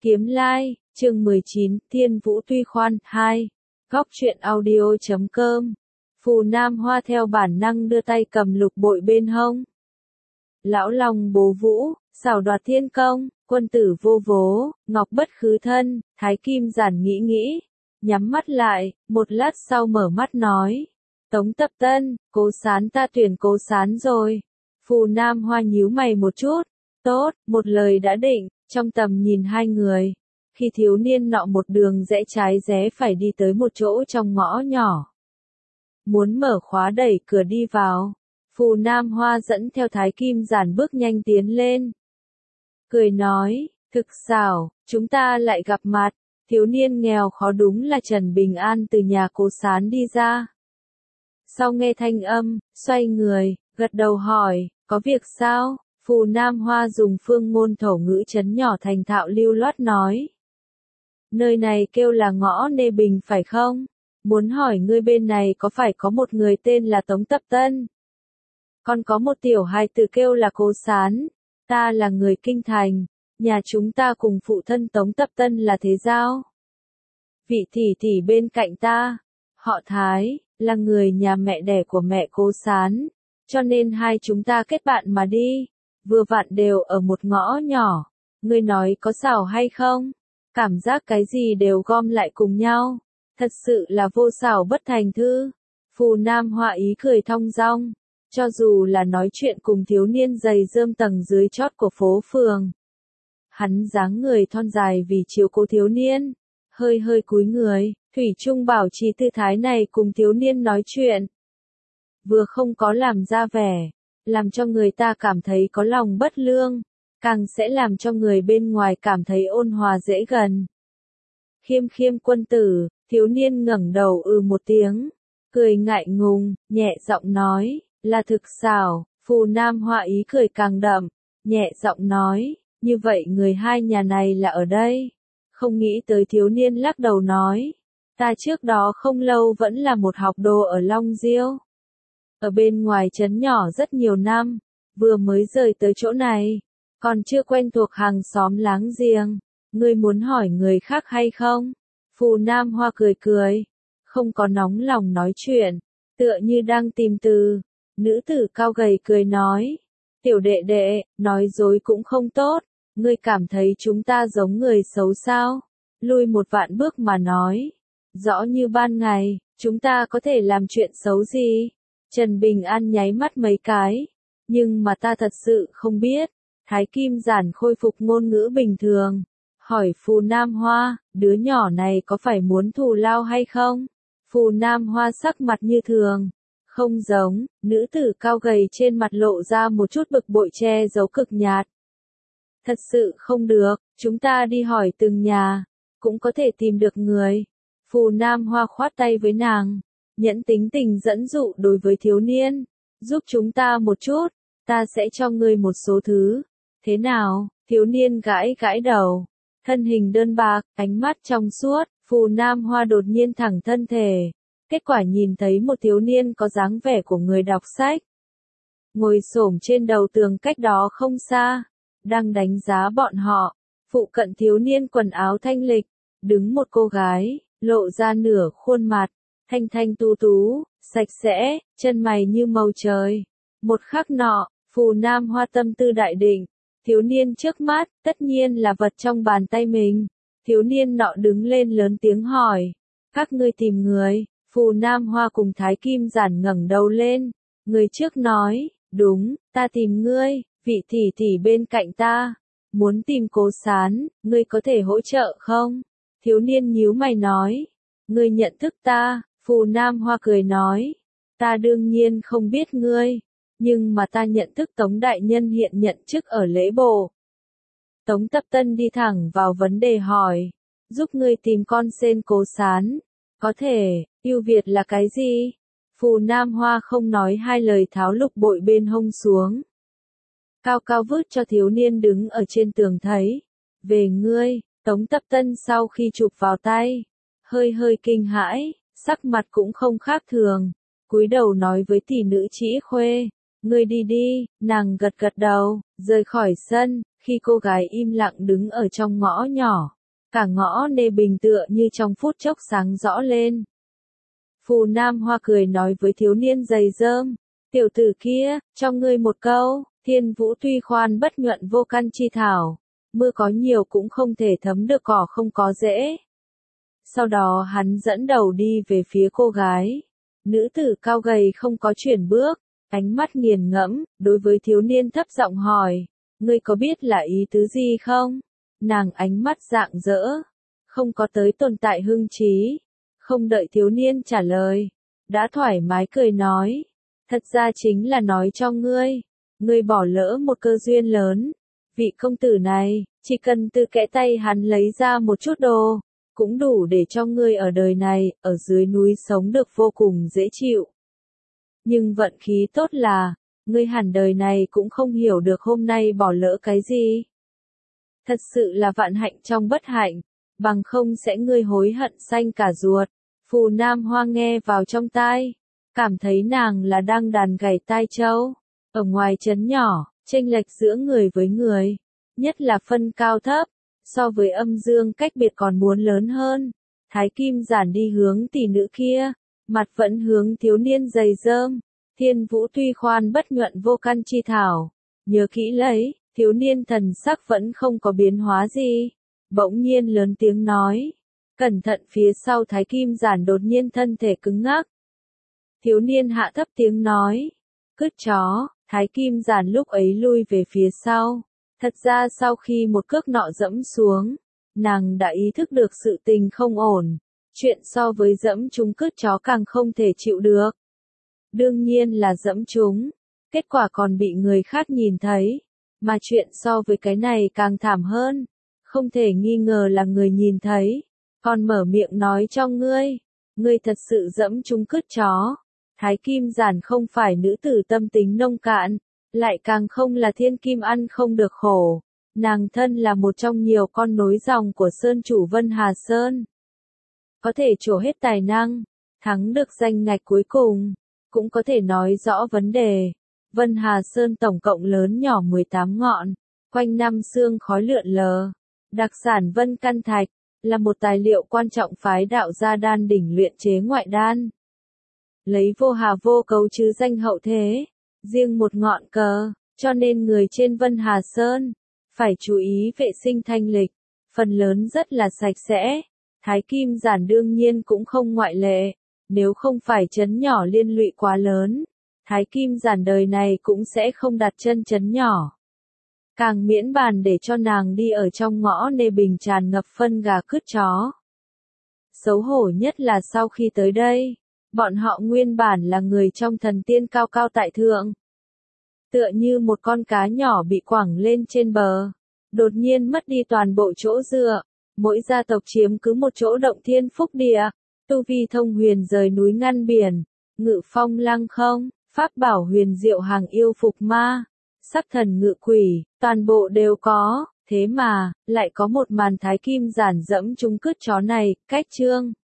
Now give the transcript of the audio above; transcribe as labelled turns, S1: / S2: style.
S1: Kiếm Lai, chương 19, Thiên Vũ Tuy Khoan, 2. Góc truyện audio.com. Phù Nam Hoa theo bản năng đưa tay cầm lục bội bên hông. Lão Long bố vũ, xảo đoạt thiên công, quân tử vô vố, ngọc bất khứ thân, Thái Kim Giản nghĩ, nhắm mắt lại, một lát sau mở mắt nói. Tống Tập Tân, Cố Sán, ta tuyển Cố Sán rồi. Phù Nam Hoa nhíu mày một chút. Tốt, một lời đã định, trong tầm nhìn hai người. Khi thiếu niên nọ một đường rẽ trái rẽ phải đi tới một chỗ trong ngõ nhỏ. Muốn mở khóa đẩy cửa đi vào. Phù Nam Hoa dẫn theo Thái Kim Giản bước nhanh tiến lên. Cười nói, thực xảo, chúng ta lại gặp mặt. Thiếu niên nghèo khó đúng là Trần Bình An từ nhà Cố Sán đi ra. Sau nghe thanh âm, xoay người, gật đầu hỏi, có việc sao? Phù Nam Hoa dùng phương ngôn thổ ngữ trấn nhỏ thành thạo lưu loát nói. Nơi này kêu là ngõ Nê Bình phải không? Muốn hỏi ngươi bên này có phải có một người tên là Tống Tập Tân? Còn có một tiểu hài tử kêu là Cố Sán. Ta là người kinh thành, nhà chúng ta cùng phụ thân Tống Tập Tân là thế giao. Vị tỷ tỷ bên cạnh ta, họ Thái, là người nhà mẹ đẻ của mẹ Cố Sán, cho nên hai chúng ta kết bạn mà đi. Vừa vặn đều ở một ngõ nhỏ, ngươi nói có xảo hay không? Cảm giác cái gì đều gom lại cùng nhau, thật sự là vô xảo bất thành thư. Phù Nam Hoa ý cười thong dong, cho dù là nói chuyện cùng thiếu niên giày rơm tầng dưới chót của phố phường. Hắn dáng người thon dài vì chiếu cố thiếu niên, hơi cúi người, thủy chung bảo trì tư thái này cùng thiếu niên nói chuyện. Vừa không có làm ra vẻ, làm cho người ta cảm thấy có lòng bất lương, càng sẽ làm cho người bên ngoài cảm thấy ôn hòa dễ gần. Khiêm quân tử, thiếu niên ngẩng đầu một tiếng, cười ngại ngùng, nhẹ giọng nói, là thực xảo. Phù Nam Hoa ý cười càng đậm, nhẹ giọng nói, như vậy người hai nhà này là ở đây. Không nghĩ tới thiếu niên lắc đầu nói, ta trước đó không lâu vẫn là một học đồ ở Long Diêu. Ở bên ngoài trấn nhỏ rất nhiều năm, vừa mới rời tới chỗ này, còn chưa quen thuộc hàng xóm láng giềng. Ngươi muốn hỏi người khác hay không? Phù Nam Hoa cười, không có nóng lòng nói chuyện, tựa như đang tìm từ. Nữ tử cao gầy cười nói, tiểu đệ đệ, nói dối cũng không tốt, ngươi cảm thấy chúng ta giống người xấu sao? Lui một vạn bước mà nói, rõ như ban ngày, chúng ta có thể làm chuyện xấu gì? Trần Bình An nháy mắt mấy cái, nhưng mà ta thật sự không biết. Thái Kim Giản khôi phục ngôn ngữ bình thường, hỏi Phù Nam Hoa, đứa nhỏ này có phải muốn thù lao hay không? Phù Nam Hoa sắc mặt như thường, không giống. Nữ tử cao gầy trên mặt lộ ra một chút bực bội che giấu cực nhạt. Thật sự không được, chúng ta đi hỏi từng nhà, cũng có thể tìm được người. Phù Nam Hoa khoát tay với nàng, nhẫn tính tình dẫn dụ đối với thiếu niên, giúp chúng ta một chút, ta sẽ cho ngươi một số thứ. Thế nào? Thiếu niên gãi đầu, thân hình đơn bạc, ánh mắt trong suốt. Phù Nam Hoa đột nhiên thẳng thân thể, kết quả nhìn thấy một thiếu niên có dáng vẻ của người đọc sách, ngồi xổm trên đầu tường cách đó không xa, đang đánh giá bọn họ. Phụ cận thiếu niên quần áo thanh lịch, đứng một cô gái, lộ ra nửa khuôn mặt, thanh tú, sạch sẽ, chân mày như màu trời. Một khắc nọ, Phù Nam Hoa tâm tư đại định, thiếu niên trước mắt, tất nhiên là vật trong bàn tay mình. Thiếu niên nọ đứng lên lớn tiếng hỏi, các ngươi tìm người? Phù Nam Hoa cùng Thái Kim Giản ngẩng đầu lên, người trước nói, đúng, ta tìm ngươi, vị tỷ bên cạnh ta, muốn tìm Cố Sán, ngươi có thể hỗ trợ không? Thiếu niên nhíu mày nói, ngươi nhận thức ta? Phù Nam Hoa cười nói, ta đương nhiên không biết ngươi, nhưng mà ta nhận thức Tống đại nhân hiện nhận chức ở lễ bộ. Tống Tập Tân đi thẳng vào vấn đề hỏi, giúp ngươi tìm con sen Cố Sán. Có thể, ưu việt là cái gì? Phù Nam Hoa không nói hai lời tháo lục bội bên hông xuống. Cao vứt cho thiếu niên đứng ở trên tường thấy. Về ngươi. Tống Tập Tân sau khi chụp vào tay, hơi kinh hãi, sắc mặt cũng không khác thường, cúi đầu nói với tỷ nữ Trĩ Khuê, ngươi đi đi. Nàng gật đầu, rời khỏi sân. Khi cô gái im lặng đứng ở trong ngõ nhỏ, cả ngõ Nê Bình tựa như trong phút chốc sáng rõ lên. Phù Nam Hoa cười nói với thiếu niên giày rơm, tiểu tử kia, cho ngươi một câu, thiên vũ tuy khoan bất nhuận vô căn chi thảo, mưa có nhiều cũng không thể thấm được cỏ không có rễ. Sau đó hắn dẫn đầu đi về phía cô gái. Nữ tử cao gầy không có chuyển bước, ánh mắt nghiền ngẫm, đối với thiếu niên thấp giọng hỏi, ngươi có biết là ý tứ gì không? Nàng ánh mắt rạng rỡ, không có tới tồn tại hưng trí, không đợi thiếu niên trả lời, đã thoải mái cười nói, thật ra chính là nói cho ngươi bỏ lỡ một cơ duyên lớn, vị công tử này, chỉ cần từ kẽ tay hắn lấy ra một chút đồ, cũng đủ để cho ngươi ở đời này, ở dưới núi sống được vô cùng dễ chịu. Nhưng vận khí tốt là, ngươi hẳn đời này cũng không hiểu được hôm nay bỏ lỡ cái gì. Thật sự là vạn hạnh trong bất hạnh, bằng không sẽ ngươi hối hận xanh cả ruột. Phù Nam Hoa nghe vào trong tai, cảm thấy nàng là đang đàn gảy tai trâu. Ở ngoài trấn nhỏ, chênh lệch giữa người với người, nhất là phân cao thấp, so với âm dương cách biệt còn muốn lớn hơn. Thái Kim Giản đi hướng tỷ nữ kia, mặt vẫn hướng thiếu niên giày rơm. Thiên vũ tuy khoan bất nhuận vô căn chi thảo, nhớ kỹ lấy, thiếu niên thần sắc vẫn không có biến hóa gì. Bỗng nhiên lớn tiếng nói, cẩn thận phía sau Thái Kim Giản đột nhiên thân thể cứng ngắc. Thiếu niên hạ thấp tiếng nói, cứt chó, Thái Kim Giản lúc ấy lui về phía sau. Thật ra sau khi một cước nọ dẫm xuống, nàng đã ý thức được sự tình không ổn, chuyện so với dẫm trúng cứt chó càng không thể chịu được. Đương nhiên là dẫm trúng, kết quả còn bị người khác nhìn thấy, mà chuyện so với cái này càng thảm hơn, không thể nghi ngờ là người nhìn thấy, còn mở miệng nói cho ngươi thật sự dẫm trúng cứt chó. Thái Kim Giản không phải nữ tử tâm tính nông cạn, lại càng không là thiên kim ăn không được khổ, nàng thân là một trong nhiều con nối dòng của Sơn chủ Vân Hà Sơn. Có thể trổ hết tài năng, thắng được danh ngạch cuối cùng, cũng có thể nói rõ vấn đề. Vân Hà Sơn tổng cộng lớn nhỏ 18 ngọn, quanh năm sương khói lượn lờ. Đặc sản Vân Căn Thạch, là một tài liệu quan trọng phái đạo gia đan đỉnh luyện chế ngoại đan. Lấy vô hà vô cấu chứ danh hậu thế, riêng một ngọn cờ, cho nên người trên Vân Hà Sơn, phải chú ý vệ sinh thanh lịch, phần lớn rất là sạch sẽ. Thái Kim Giản đương nhiên cũng không ngoại lệ, nếu không phải trấn nhỏ liên lụy quá lớn, Thái Kim Giản đời này cũng sẽ không đặt chân trấn nhỏ. Càng miễn bàn để cho nàng đi ở trong ngõ Nê Bình tràn ngập phân gà cứt chó. Xấu hổ nhất là sau khi tới đây, bọn họ nguyên bản là người trong thần tiên cao cao tại thượng. Tựa như một con cá nhỏ bị quẳng lên trên bờ, đột nhiên mất đi toàn bộ chỗ dựa, mỗi gia tộc chiếm cứ một chỗ động thiên phúc địa, tu vi thông huyền rời núi ngăn biển, ngự phong lăng không, pháp bảo huyền diệu hàng yêu phục ma, sắc thần ngự quỷ, toàn bộ đều có, thế mà, lại có một màn Thái Kim Giản dẫm trúng cứt chó này, cách chương.